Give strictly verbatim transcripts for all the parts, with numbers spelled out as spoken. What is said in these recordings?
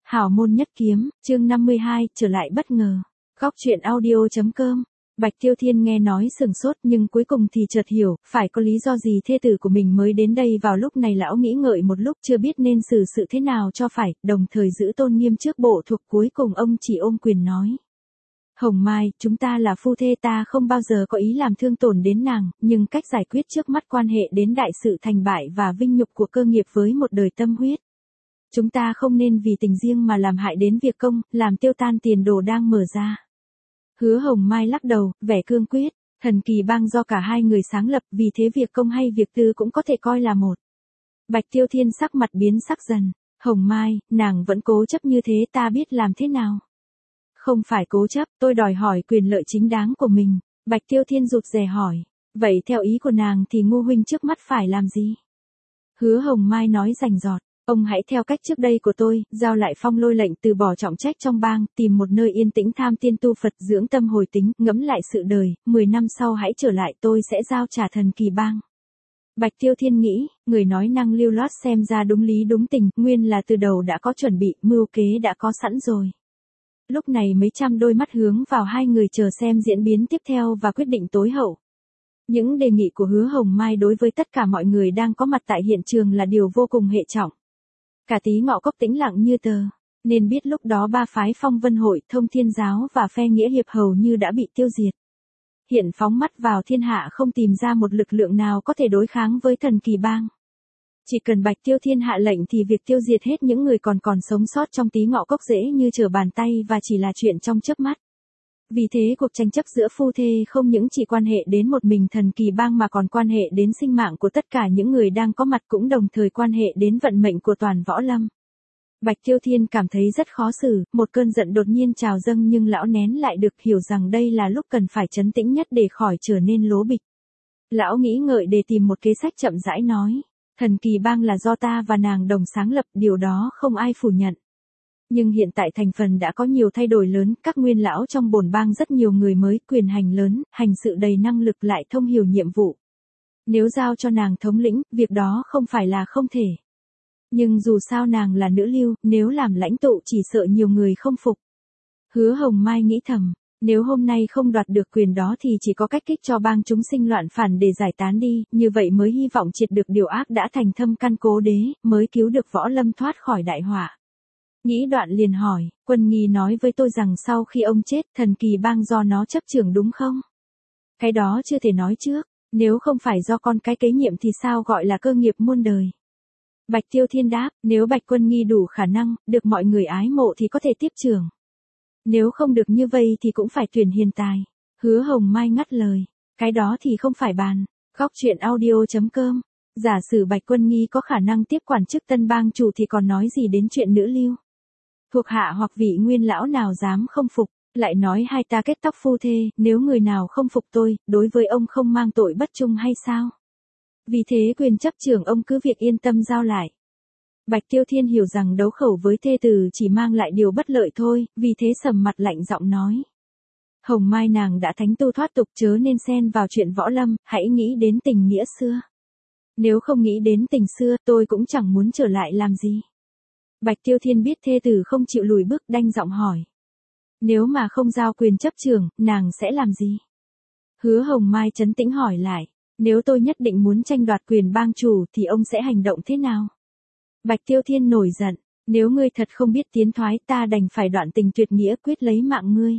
Hảo môn nhất kiếm, chương năm mươi hai, trở lại bất ngờ. Góc truyện audio chấm com. Bạch Tiêu Thiên nghe nói sừng sốt nhưng cuối cùng thì chợt hiểu, phải có lý do gì thê tử của mình mới đến đây vào lúc này. Lão nghĩ ngợi một lúc chưa biết nên xử sự thế nào cho phải, đồng thời giữ tôn nghiêm trước bộ thuộc. Cuối cùng ông chỉ ôm quyền nói. Hồng Mai, chúng ta là phu thê, ta không bao giờ có ý làm thương tổn đến nàng, nhưng cách giải quyết trước mắt quan hệ đến đại sự thành bại và vinh nhục của cơ nghiệp với một đời tâm huyết. Chúng ta không nên vì tình riêng mà làm hại đến việc công, làm tiêu tan tiền đồ đang mở ra. Hứa Hồng Mai lắc đầu, vẻ cương quyết, thần kỳ bang do cả hai người sáng lập, vì thế việc công hay việc tư cũng có thể coi là một. Bạch Tiêu Thiên sắc mặt biến sắc dần. Hồng Mai, nàng vẫn cố chấp như thế, ta biết làm thế nào. Không phải cố chấp, tôi đòi hỏi quyền lợi chính đáng của mình. Bạch Tiêu Thiên rụt rè hỏi. Vậy theo ý của nàng thì Ngô huynh trước mắt phải làm gì? Hứa Hồng Mai nói rành rọt. Ông hãy theo cách trước đây của tôi, giao lại Phong Lôi lệnh, từ bỏ trọng trách trong bang, tìm một nơi yên tĩnh tham tiên tu Phật, dưỡng tâm hồi tính, ngẫm lại sự đời, mười năm sau hãy trở lại, tôi sẽ giao trả thần kỳ bang. Bạch Tiêu Thiên nghĩ, người nói năng lưu loát xem ra đúng lý đúng tình, nguyên là từ đầu đã có chuẩn bị, mưu kế đã có sẵn rồi. Lúc này mấy trăm đôi mắt hướng vào hai người chờ xem diễn biến tiếp theo và quyết định tối hậu. Những đề nghị của Hứa Hồng Mai đối với tất cả mọi người đang có mặt tại hiện trường là điều vô cùng hệ trọng. Cả Tí Ngọ Cốc tĩnh lặng như tờ, nên biết lúc đó ba phái Phong Vân Hội, Thông Thiên Giáo và phe Nghĩa Hiệp hầu như đã bị tiêu diệt. Hiện phóng mắt vào thiên hạ không tìm ra một lực lượng nào có thể đối kháng với thần kỳ bang. Chỉ cần Bạch Tiêu Thiên hạ lệnh thì việc tiêu diệt hết những người còn còn sống sót trong Tí Ngọ Cốc dễ như trở bàn tay và chỉ là chuyện trong chớp mắt. Vì thế cuộc tranh chấp giữa phu thê không những chỉ quan hệ đến một mình thần kỳ bang mà còn quan hệ đến sinh mạng của tất cả những người đang có mặt, cũng đồng thời quan hệ đến vận mệnh của toàn võ lâm. Bạch Tiêu Thiên cảm thấy rất khó xử, một cơn giận đột nhiên trào dâng nhưng lão nén lại được, hiểu rằng đây là lúc cần phải trấn tĩnh nhất để khỏi trở nên lố bịch. Lão nghĩ ngợi để tìm một kế sách, chậm rãi nói, thần kỳ bang là do ta và nàng đồng sáng lập, điều đó không ai phủ nhận. Nhưng hiện tại thành phần đã có nhiều thay đổi lớn, các nguyên lão trong bổn bang rất nhiều người mới, quyền hành lớn, hành sự đầy năng lực, lại thông hiểu nhiệm vụ. Nếu giao cho nàng thống lĩnh, việc đó không phải là không thể. Nhưng dù sao nàng là nữ lưu, nếu làm lãnh tụ chỉ sợ nhiều người không phục. Hứa Hồng Mai nghĩ thầm, nếu hôm nay không đoạt được quyền đó thì chỉ có cách kích cho bang chúng sinh loạn phản để giải tán đi, như vậy mới hy vọng triệt được điều ác đã thành thâm căn cố đế, mới cứu được võ lâm thoát khỏi đại họa. Nghĩ đoạn liền hỏi, Quân Nghi nói với tôi rằng sau khi ông chết, thần kỳ bang do nó chấp trưởng đúng không? Cái đó chưa thể nói trước, nếu không phải do con cái kế nhiệm thì sao gọi là cơ nghiệp muôn đời? Bạch Tiêu Thiên đáp, nếu Bạch Quân Nghi đủ khả năng, được mọi người ái mộ thì có thể tiếp trưởng. Nếu không được như vậy thì cũng phải tuyển hiền tài. Hứa Hồng Mai ngắt lời, cái đó thì không phải bàn. Góc truyện audio chấm com. Giả sử Bạch Quân Nghi có khả năng tiếp quản chức tân bang chủ thì còn nói gì đến chuyện nữ lưu? Thuộc hạ hoặc vị nguyên lão nào dám không phục, lại nói hai ta kết tóc phu thê, nếu người nào không phục tôi, đối với ông không mang tội bất trung hay sao? Vì thế quyền chấp trưởng ông cứ việc yên tâm giao lại. Bạch Tiêu Thiên hiểu rằng đấu khẩu với thê tử chỉ mang lại điều bất lợi thôi, vì thế sầm mặt lạnh giọng nói. Hồng Mai, nàng đã thánh tu thoát tục, chớ nên xen vào chuyện võ lâm, hãy nghĩ đến tình nghĩa xưa. Nếu không nghĩ đến tình xưa, tôi cũng chẳng muốn trở lại làm gì. Bạch Tiêu Thiên biết thê tử không chịu lùi bước, đanh giọng hỏi. Nếu mà không giao quyền chấp trưởng, nàng sẽ làm gì? Hứa Hồng Mai trấn tĩnh hỏi lại. Nếu tôi nhất định muốn tranh đoạt quyền bang chủ thì ông sẽ hành động thế nào? Bạch Tiêu Thiên nổi giận. Nếu ngươi thật không biết tiến thoái, ta đành phải đoạn tình tuyệt nghĩa, quyết lấy mạng ngươi.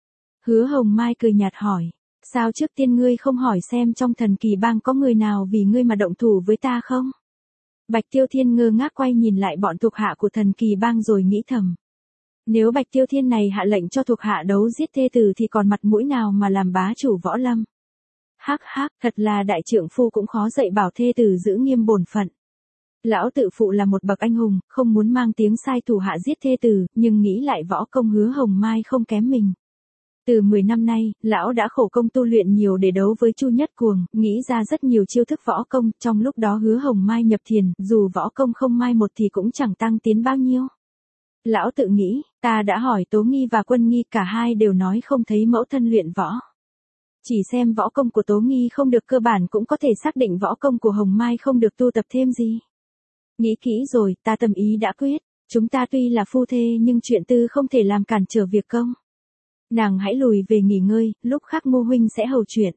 Hứa Hồng Mai cười nhạt hỏi. Sao trước tiên ngươi không hỏi xem trong thần kỳ bang có người nào vì ngươi mà động thủ với ta không? Bạch Tiêu Thiên ngơ ngác quay nhìn lại bọn thuộc hạ của thần kỳ bang rồi nghĩ thầm. Nếu Bạch Tiêu Thiên này hạ lệnh cho thuộc hạ đấu giết thê tử thì còn mặt mũi nào mà làm bá chủ võ lâm? Hắc hắc, thật là đại trượng phu cũng khó dạy bảo thê tử giữ nghiêm bổn phận. Lão tự phụ là một bậc anh hùng, không muốn mang tiếng sai thủ hạ giết thê tử, nhưng nghĩ lại võ công Hứa Hồng Mai không kém mình. Từ mười năm nay, lão đã khổ công tu luyện nhiều để đấu với Chu Nhất Cuồng, nghĩ ra rất nhiều chiêu thức võ công, trong lúc đó Hứa Hồng Mai nhập thiền, dù võ công không mai một thì cũng chẳng tăng tiến bao nhiêu. Lão tự nghĩ, ta đã hỏi Tố Nghi và Quân Nghi, cả hai đều nói không thấy mẫu thân luyện võ. Chỉ xem võ công của Tố Nghi không được cơ bản cũng có thể xác định võ công của Hồng Mai không được tu tập thêm gì. Nghĩ kỹ rồi, ta tâm ý đã quyết, Chúng ta tuy là phu thê nhưng chuyện tư không thể làm cản trở việc công. Nàng hãy lùi về nghỉ ngơi, lúc khác Ngô huynh sẽ hầu chuyện.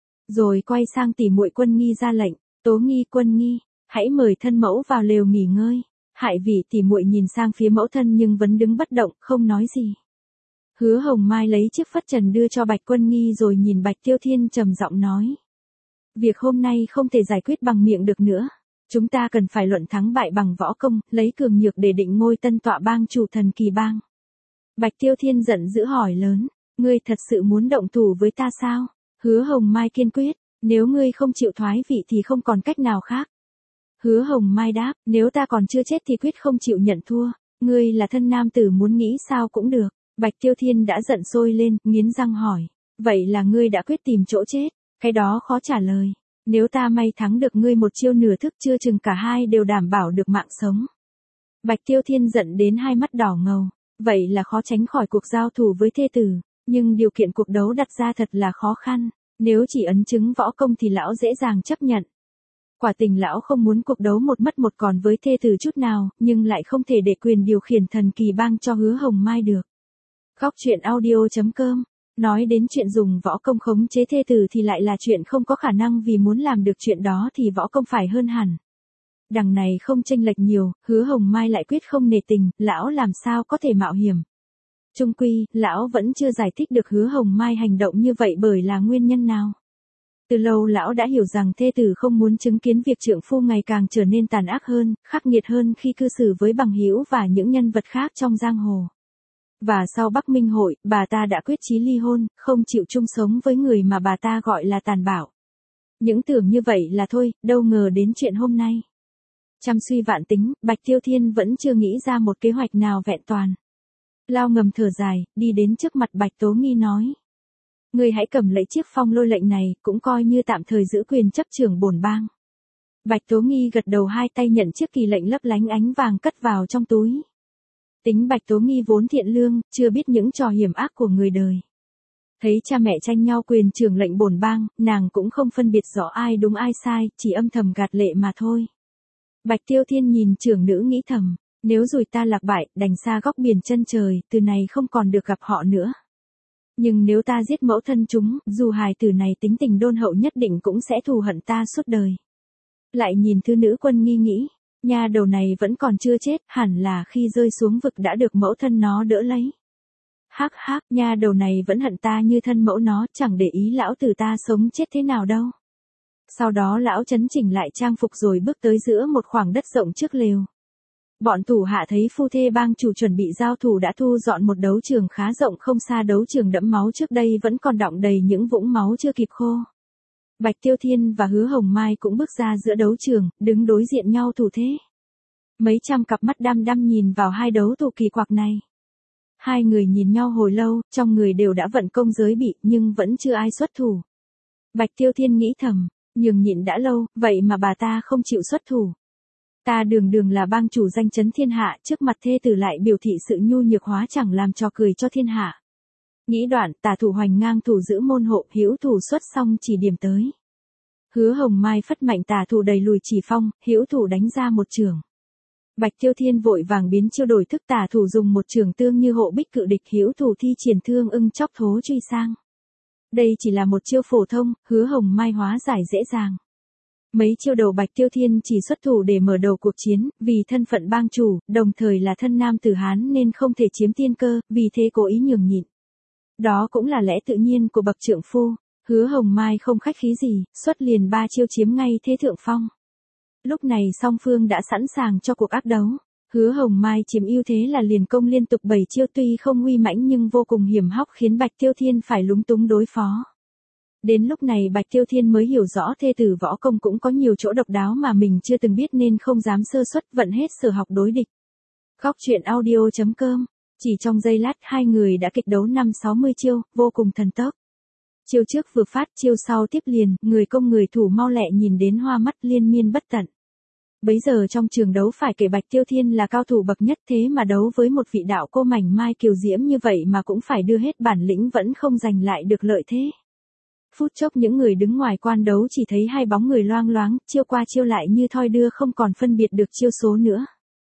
Rồi quay sang tỷ muội Quân Nghi ra lệnh, Tố Nghi, Quân Nghi, hãy mời thân mẫu vào lều nghỉ ngơi. Hại vị tỷ muội nhìn sang phía mẫu thân nhưng vẫn đứng bất động, không nói gì. Hứa Hồng Mai lấy chiếc phất trần đưa cho Bạch Quân Nghi rồi nhìn Bạch Tiêu Thiên trầm giọng nói. Việc hôm nay không thể giải quyết bằng miệng được nữa. Chúng ta cần phải luận thắng bại bằng võ công, lấy cường nhược để định ngôi tân tọa bang chủ Thần Kỳ Bang. Bạch Tiêu Thiên giận dữ hỏi lớn, ngươi thật sự muốn động thủ với ta sao? Hứa Hồng Mai kiên quyết, nếu ngươi không chịu thoái vị thì không còn cách nào khác. Hứa Hồng Mai đáp, nếu ta còn chưa chết thì quyết không chịu nhận thua, ngươi là thân nam tử muốn nghĩ sao cũng được. Bạch Tiêu Thiên đã giận sôi lên, nghiến răng hỏi, vậy là ngươi đã quyết tìm chỗ chết, cái đó khó trả lời. Nếu ta may thắng được ngươi một chiêu nửa thức chưa chừng cả hai đều đảm bảo được mạng sống. Bạch Tiêu Thiên giận đến hai mắt đỏ ngầu, vậy là khó tránh khỏi cuộc giao thủ với thê tử, nhưng điều kiện cuộc đấu đặt ra thật là khó khăn, nếu chỉ ấn chứng võ công thì lão dễ dàng chấp nhận. Quả tình lão không muốn cuộc đấu một mất một còn với thê tử chút nào, nhưng lại không thể để quyền điều khiển Thần Kỳ Bang cho Hứa Hồng Mai được. Góc truyện audio chấm com. Nói đến chuyện dùng võ công khống chế thê tử thì lại là chuyện không có khả năng, vì muốn làm được chuyện đó thì võ công phải hơn hẳn. Đằng này không chênh lệch nhiều, Hứa Hồng Mai lại quyết không nể tình, lão làm sao có thể mạo hiểm. Chung quy, lão vẫn chưa giải thích được Hứa Hồng Mai hành động như vậy bởi là nguyên nhân nào. Từ lâu lão đã hiểu rằng thê tử không muốn chứng kiến việc trượng phu ngày càng trở nên tàn ác hơn, khắc nghiệt hơn khi cư xử với bằng hữu và những nhân vật khác trong giang hồ. Và sau Bắc Minh Hội, bà ta đã quyết chí ly hôn, không chịu chung sống với người mà bà ta gọi là tàn bạo. Những tưởng như vậy là thôi, đâu ngờ đến chuyện hôm nay. Trăm suy vạn tính, Bạch Tiêu Thiên vẫn chưa nghĩ ra một kế hoạch nào vẹn toàn. Lao ngầm thở dài, đi đến trước mặt Bạch Tố Nghi nói. Ngươi hãy cầm lấy chiếc phong lôi lệnh này, cũng coi như tạm thời giữ quyền chấp trưởng bổn bang. Bạch Tố Nghi gật đầu, hai tay nhận chiếc kỳ lệnh lấp lánh ánh vàng cất vào trong túi. Tính Bạch Tố Nghi vốn thiện lương, chưa biết những trò hiểm ác của người đời. Thấy cha mẹ tranh nhau quyền trưởng lệnh bổn bang, nàng cũng không phân biệt rõ ai đúng ai sai, chỉ âm thầm gạt lệ mà thôi. Bạch Tiêu Thiên nhìn trưởng nữ nghĩ thầm, nếu rồi ta lạc bại, đành xa góc biển chân trời, từ này không còn được gặp họ nữa. Nhưng nếu ta giết mẫu thân chúng, dù hài tử này tính tình đôn hậu nhất định cũng sẽ thù hận ta suốt đời. Lại nhìn thư nữ Quân Nghi nghĩ, nha đầu này vẫn còn chưa chết, hẳn là khi rơi xuống vực đã được mẫu thân nó đỡ lấy. Hắc hắc, nha đầu này vẫn hận ta như thân mẫu nó, chẳng để ý lão tử ta sống chết thế nào đâu. Sau đó lão chấn chỉnh lại trang phục rồi bước tới giữa một khoảng đất rộng trước lều. Bọn thủ hạ thấy phu thê bang chủ chuẩn bị giao thủ đã thu dọn một đấu trường khá rộng không xa đấu trường đẫm máu trước đây vẫn còn đọng đầy những vũng máu chưa kịp khô. Bạch Tiêu Thiên và Hứa Hồng Mai cũng bước ra giữa đấu trường, đứng đối diện nhau thủ thế. Mấy trăm cặp mắt đăm đăm nhìn vào hai đấu thủ kỳ quặc này. Hai người nhìn nhau hồi lâu, trong người đều đã vận công giới bị nhưng vẫn chưa ai xuất thủ. Bạch Tiêu Thiên nghĩ thầm, nhường nhịn đã lâu, vậy mà bà ta không chịu xuất thủ. Ta đường đường là bang chủ danh chấn thiên hạ, trước mặt thê tử lại biểu thị sự nhu nhược hóa chẳng làm trò cười cho thiên hạ. Nghĩ đoạn, tả thủ hoành ngang thủ giữ môn hộ, hữu thủ xuất xong chỉ điểm tới. Hứa Hồng Mai phất mạnh tả thủ đầy lùi chỉ phong, hữu thủ đánh ra một trường. Bạch Tiêu Thiên vội vàng biến chiêu đổi thức, tả thủ dùng một trường tương như hộ bích cự địch, hữu thủ thi triển thương ưng chóc thố truy sang. Đây chỉ là một chiêu phổ thông, Hứa Hồng Mai hóa giải dễ dàng. Mấy chiêu đầu Bạch Tiêu Thiên chỉ xuất thủ để mở đầu cuộc chiến, vì thân phận bang chủ, đồng thời là thân nam tử Hán nên không thể chiếm tiên cơ, vì thế cố ý nhường nhịn. Đó cũng là lẽ tự nhiên của bậc trượng phu. Hứa Hồng Mai không khách khí gì, xuất liền ba chiêu chiếm ngay thế thượng phong. Lúc này song phương đã sẵn sàng cho cuộc ác đấu. Hứa Hồng Mai chiếm ưu thế là liền công liên tục bảy chiêu, tuy không uy mãnh nhưng vô cùng hiểm hóc khiến Bạch Tiêu Thiên phải lúng túng đối phó. Đến lúc này Bạch Tiêu Thiên mới hiểu rõ thê tử võ công cũng có nhiều chỗ độc đáo mà mình chưa từng biết nên không dám sơ suất, vận hết sở học đối địch. Góc truyện audio chấm com. Chỉ trong giây lát hai người đã kịch đấu năm sáu mươi chiêu, vô cùng thần tốc. Chiêu trước vừa phát, chiêu sau tiếp liền, người công người thủ mau lẹ nhìn đến hoa mắt liên miên bất tận. Bấy giờ trong trường đấu phải kể Bạch Tiêu Thiên là cao thủ bậc nhất, thế mà đấu với một vị đạo cô mảnh mai kiều diễm như vậy mà cũng phải đưa hết bản lĩnh vẫn không giành lại được lợi thế. Phút chốc những người đứng ngoài quan đấu chỉ thấy hai bóng người loang loáng, chiêu qua chiêu lại như thoi đưa không còn phân biệt được chiêu số nữa.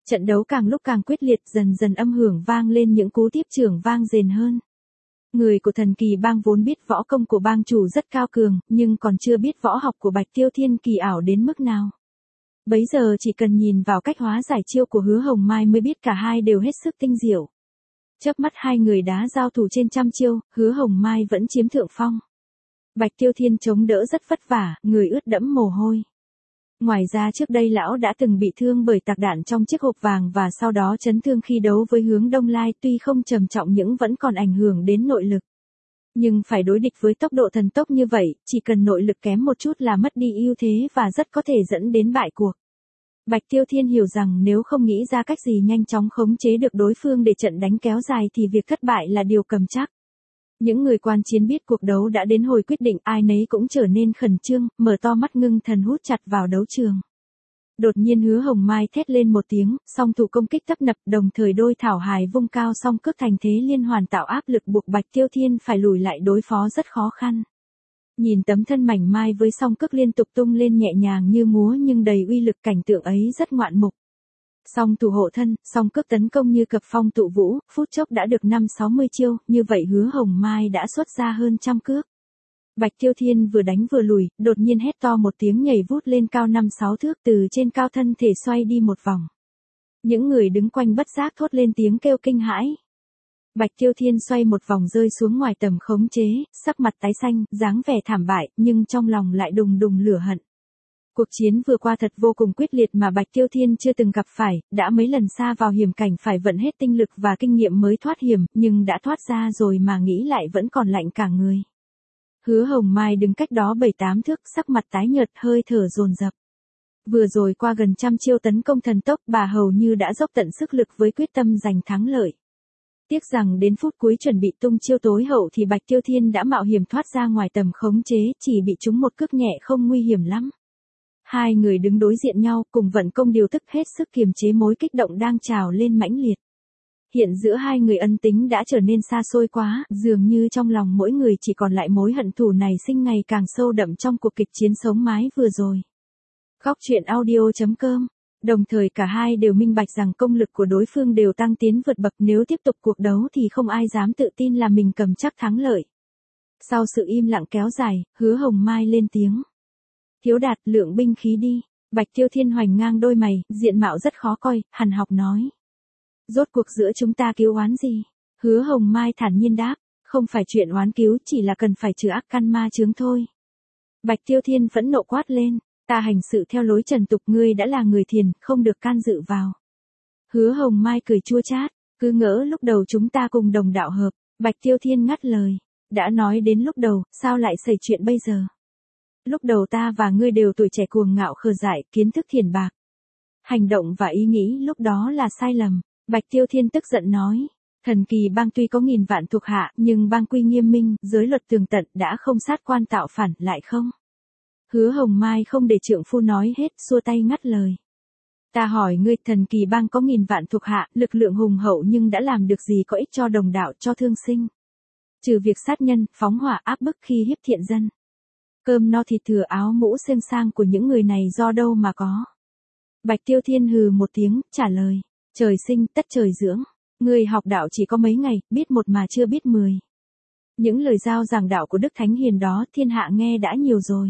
Trận đấu càng lúc càng quyết liệt, dần dần âm hưởng vang lên những cú tiếp trưởng vang dền hơn. Người của thần kỳ bang vốn biết võ công của bang chủ rất cao cường, nhưng còn chưa biết võ học của Bạch Tiêu Thiên kỳ ảo đến mức nào. Bấy giờ chỉ cần nhìn vào cách hóa giải chiêu của Hứa Hồng Mai mới biết cả hai đều hết sức tinh diệu. Chớp mắt hai người đã giao thủ trên trăm chiêu, Hứa Hồng Mai vẫn chiếm thượng phong. Bạch Tiêu Thiên chống đỡ rất vất vả, người ướt đẫm mồ hôi. Ngoài ra trước đây lão đã từng bị thương bởi tạc đạn trong chiếc hộp vàng và sau đó chấn thương khi đấu với Hướng Đông Lai, tuy không trầm trọng nhưng vẫn còn ảnh hưởng đến nội lực. Nhưng phải đối địch với tốc độ thần tốc như vậy, chỉ cần nội lực kém một chút là mất đi ưu thế và rất có thể dẫn đến bại cuộc. Bạch Tiêu Thiên hiểu rằng nếu không nghĩ ra cách gì nhanh chóng khống chế được đối phương để trận đánh kéo dài thì việc thất bại là điều cầm chắc. Những người quan chiến biết cuộc đấu đã đến hồi quyết định, ai nấy cũng trở nên khẩn trương, mở to mắt ngưng thần hút chặt vào đấu trường. Đột nhiên Hứa Hồng Mai thét lên một tiếng, song thủ công kích tấp nập, đồng thời đôi thảo hài vung cao song cước thành thế liên hoàn tạo áp lực buộc Bạch Tiêu Thiên phải lùi lại đối phó rất khó khăn. Nhìn tấm thân mảnh mai với song cước liên tục tung lên nhẹ nhàng như múa nhưng đầy uy lực, cảnh tượng ấy rất ngoạn mục. Song thủ hộ thân, song cước tấn công như cập phong tụ vũ, phút chốc đã được năm sáu mươi chiêu, như vậy Hứa Hồng Mai đã xuất ra hơn trăm cước. Bạch Tiêu Thiên vừa đánh vừa lùi, đột nhiên hét to một tiếng nhảy vút lên cao năm sáu thước, từ trên cao thân thể xoay đi một vòng. Những người đứng quanh bất giác thốt lên tiếng kêu kinh hãi. Bạch Tiêu Thiên xoay một vòng rơi xuống ngoài tầm khống chế, sắc mặt tái xanh, dáng vẻ thảm bại, nhưng trong lòng lại đùng đùng lửa hận. Cuộc chiến vừa qua thật vô cùng quyết liệt mà Bạch Tiêu Thiên chưa từng gặp phải, đã mấy lần xa vào hiểm cảnh phải vận hết tinh lực và kinh nghiệm mới thoát hiểm, nhưng đã thoát ra rồi mà nghĩ lại vẫn còn lạnh cả người. Hứa Hồng Mai đứng cách đó bảy tám thước, sắc mặt tái nhợt, hơi thở dồn dập. Vừa rồi qua gần trăm chiêu tấn công thần tốc, bà hầu như đã dốc tận sức lực với quyết tâm giành thắng lợi. Tiếc rằng đến phút cuối chuẩn bị tung chiêu tối hậu thì Bạch Tiêu Thiên đã mạo hiểm thoát ra ngoài tầm khống chế, chỉ bị trúng một cước nhẹ không nguy hiểm lắm. Hai người đứng đối diện nhau, cùng vận công điều tức hết sức kiềm chế mối kích động đang trào lên mãnh liệt. Hiện giữa hai người ân tính đã trở nên xa xôi quá, dường như trong lòng mỗi người chỉ còn lại mối hận thù này sinh ngày càng sâu đậm trong cuộc kịch chiến sống mái vừa rồi. Góc truyện audio chấm com. Đồng thời cả hai đều minh bạch rằng công lực của đối phương đều tăng tiến vượt bậc, nếu tiếp tục cuộc đấu thì không ai dám tự tin là mình cầm chắc thắng lợi. Sau sự im lặng kéo dài, Hứa Hồng Mai lên tiếng. Thiếu Đạt, lượng binh khí đi. Bạch Tiêu Thiên hoành ngang đôi mày, diện mạo rất khó coi, hằn học nói. Rốt cuộc giữa chúng ta cứu oán gì? Hứa Hồng Mai thản nhiên đáp, không phải chuyện oán cứu, chỉ là cần phải trừ ác căn ma chướng thôi. Bạch Tiêu Thiên phẫn nộ quát lên, ta hành sự theo lối trần tục, ngươi đã là người thiền, không được can dự vào. Hứa Hồng Mai cười chua chát, cứ ngỡ lúc đầu chúng ta cùng đồng đạo hợp. Bạch Tiêu Thiên ngắt lời, đã nói đến lúc đầu, sao lại xảy chuyện bây giờ? Lúc đầu ta và ngươi đều tuổi trẻ cuồng ngạo khờ dại, kiến thức thiền bạc. Hành động và ý nghĩ lúc đó là sai lầm. Bạch Tiêu Thiên tức giận nói, thần kỳ bang tuy có nghìn vạn thuộc hạ, nhưng bang quy nghiêm minh, giới luật tường tận, đã không sát quan tạo phản, lại không. Hứa Hồng Mai không để trượng phu nói hết, xua tay ngắt lời. Ta hỏi ngươi, thần kỳ bang có nghìn vạn thuộc hạ, lực lượng hùng hậu nhưng đã làm được gì có ích cho đồng đạo, cho thương sinh? Trừ việc sát nhân, phóng hỏa, áp bức khi hiếp thiện dân. Cơm no thịt thừa, áo mũ xiêm sang của những người này do đâu mà có? Bạch Tiêu Thiên hừ một tiếng, trả lời. Trời sinh, tất trời dưỡng. Người học đạo chỉ có mấy ngày, biết một mà chưa biết mười. Những lời giao giảng đạo của Đức Thánh Hiền đó thiên hạ nghe đã nhiều rồi.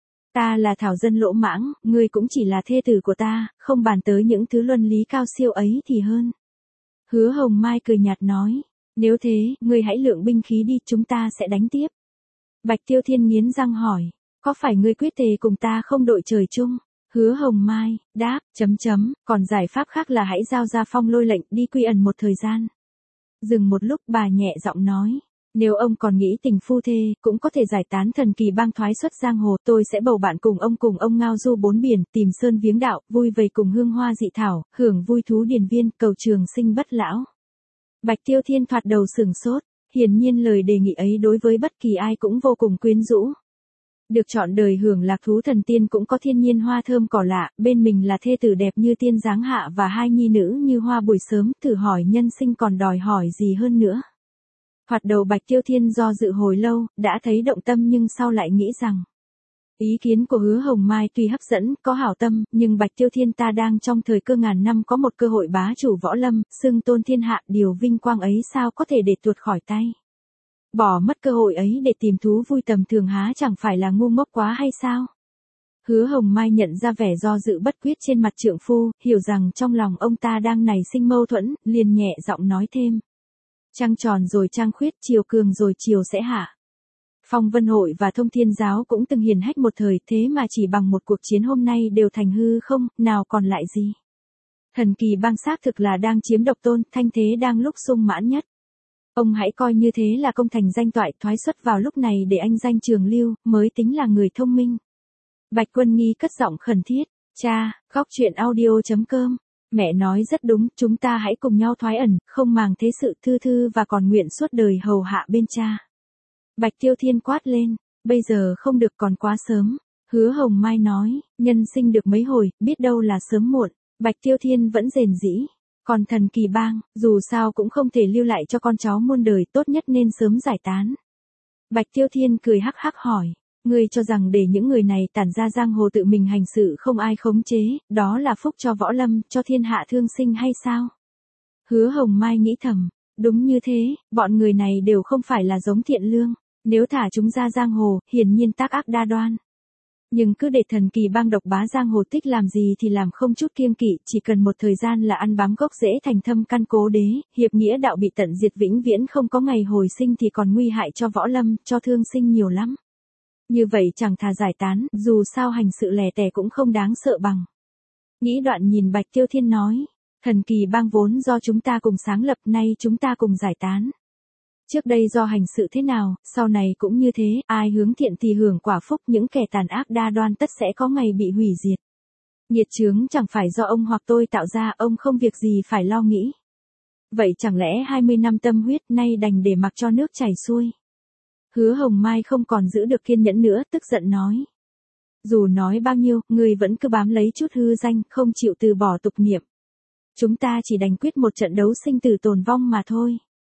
Ta là thảo dân lỗ mãng, ngươi cũng chỉ là thê tử của ta, không bàn tới những thứ luân lý cao siêu ấy thì hơn. Hứa Hồng Mai cười nhạt nói, nếu thế, ngươi hãy lượng binh khí đi, chúng ta sẽ đánh tiếp. Bạch Tiêu Thiên nghiến răng hỏi, có phải ngươi quyết thề cùng ta không đội trời chung? Hứa Hồng Mai, đáp, chấm chấm, còn giải pháp khác là hãy giao ra phong lôi lệnh, đi quy ẩn một thời gian. Dừng một lúc bà nhẹ giọng nói, nếu ông còn nghĩ tình phu thê, cũng có thể giải tán thần kỳ bang thoái xuất giang hồ, tôi sẽ bầu bạn cùng ông cùng ông ngao du bốn biển, tìm sơn viếng đạo, vui vầy cùng hương hoa dị thảo, hưởng vui thú điền viên, cầu trường sinh bất lão. Bạch Tiêu Thiên thoạt đầu sừng sốt, hiển nhiên lời đề nghị ấy đối với bất kỳ ai cũng vô cùng quyến rũ. Được chọn đời hưởng lạc thú thần tiên cũng có thiên nhiên hoa thơm cỏ lạ, bên mình là thê tử đẹp như tiên dáng hạ và hai nhi nữ như hoa buổi sớm, thử hỏi nhân sinh còn đòi hỏi gì hơn nữa. Thoạt đầu Bạch Tiêu Thiên do dự hồi lâu, đã thấy động tâm nhưng sau lại nghĩ rằng, Ý kiến của Hứa Hồng Mai tuy hấp dẫn, có hảo tâm, nhưng Bạch Tiêu Thiên ta đang trong thời cơ ngàn năm có một cơ hội bá chủ võ lâm, xưng tôn thiên hạ, điều vinh quang ấy sao có thể để tuột khỏi tay. Bỏ mất cơ hội ấy để tìm thú vui tầm thường há chẳng phải là ngu ngốc quá hay sao? Hứa Hồng Mai nhận ra vẻ do dự bất quyết trên mặt trượng phu, hiểu rằng trong lòng ông ta đang nảy sinh mâu thuẫn, liền nhẹ giọng nói thêm. Trăng tròn rồi trăng khuyết, chiều cường rồi chiều sẽ hạ. Phong Vân Hội và Thông Thiên Giáo cũng từng hiển hách một thời, thế mà chỉ bằng một cuộc chiến hôm nay đều thành hư không, nào còn lại gì. Thần Kỳ Bang xác thực là đang chiếm độc tôn, thanh thế đang lúc sung mãn nhất. Ông hãy coi như thế là công thành danh toại, thoái xuất vào lúc này để anh danh trường lưu, mới tính là người thông minh. Bạch Quân Nghi cất giọng khẩn thiết, cha, góc truyện audio chấm com. Mẹ nói rất đúng, chúng ta hãy cùng nhau thoái ẩn, không màng thế sự thư thư và còn nguyện suốt đời hầu hạ bên cha. Bạch Tiêu Thiên quát lên, bây giờ không được, còn quá sớm. Hứa Hồng Mai nói, nhân sinh được mấy hồi, biết đâu là sớm muộn. Bạch Tiêu Thiên vẫn rền rĩ. Còn Thần Kỳ Bang, dù sao cũng không thể lưu lại cho con cháu muôn đời, tốt nhất nên sớm giải tán. Bạch Tiêu Thiên cười hắc hắc hỏi, ngươi cho rằng để những người này tản ra giang hồ tự mình hành sự không ai khống chế, đó là phúc cho võ lâm, cho thiên hạ thương sinh hay sao? Hứa Hồng Mai nghĩ thầm, đúng như thế, bọn người này đều không phải là giống thiện lương, nếu thả chúng ra giang hồ, hiển nhiên tác ác đa đoan. Nhưng cứ để Thần Kỳ Bang độc bá giang hồ thích làm gì thì làm không chút kiêng kỵ, chỉ cần một thời gian là ăn bám gốc rễ thành thâm căn cố đế, hiệp nghĩa đạo bị tận diệt vĩnh viễn không có ngày hồi sinh thì còn nguy hại cho võ lâm, cho thương sinh nhiều lắm. Như vậy chẳng thà giải tán, dù sao hành sự lẻ tẻ cũng không đáng sợ bằng. Nghĩ đoạn nhìn Bạch Tiêu Thiên nói, Thần Kỳ Bang vốn do chúng ta cùng sáng lập, nay chúng ta cùng giải tán. Trước đây do hành sự thế nào, sau này cũng như thế, ai hướng thiện thì hưởng quả phúc, những kẻ tàn ác đa đoan tất sẽ có ngày bị hủy diệt. Nghiệt chướng chẳng phải do ông hoặc tôi tạo ra, ông không việc gì phải lo nghĩ. Vậy chẳng lẽ hai mươi năm tâm huyết nay đành để mặc cho nước chảy xuôi? Hứa Hồng Mai không còn giữ được kiên nhẫn nữa, tức giận nói. Dù nói bao nhiêu, ngươi vẫn cứ bám lấy chút hư danh, không chịu từ bỏ tục niệm. Chúng ta chỉ đành quyết một trận đấu sinh tử tồn vong mà thôi.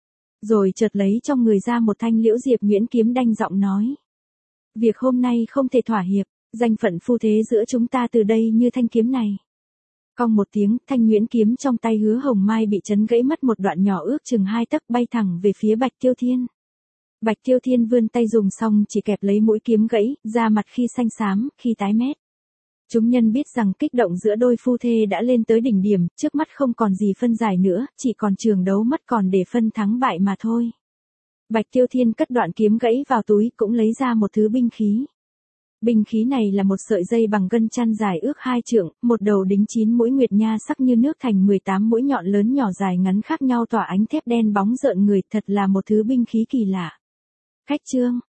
Rồi chợt lấy trong người ra một thanh Liễu Diệp nhuyễn kiếm, đanh giọng nói. Việc hôm nay không thể thỏa hiệp, danh phận phu thế giữa chúng ta từ đây như thanh kiếm này. Cong một tiếng, thanh nhuyễn kiếm trong tay Hứa Hồng Mai bị chấn gãy mất một đoạn nhỏ ước chừng hai tấc, bay thẳng về phía Bạch Tiêu Thiên. Bạch Tiêu Thiên vươn tay dùng xong chỉ kẹp lấy mũi kiếm gãy, da mặt khi xanh xám, khi tái mét. Chúng nhân biết rằng kích động giữa đôi phu thê đã lên tới đỉnh điểm, trước mắt không còn gì phân giải nữa, chỉ còn trường đấu mất còn để phân thắng bại mà thôi. Bạch Tiêu Thiên cất đoạn kiếm gãy vào túi, cũng lấy ra một thứ binh khí. Binh khí này là một sợi dây bằng gân chăn dài ước hai trượng, một đầu đính chín mũi nguyệt nha sắc như nước thành mười tám mũi nhọn lớn nhỏ dài ngắn khác nhau tỏa ánh thép đen bóng rợn người, thật là một thứ binh khí kỳ lạ. Khách trương,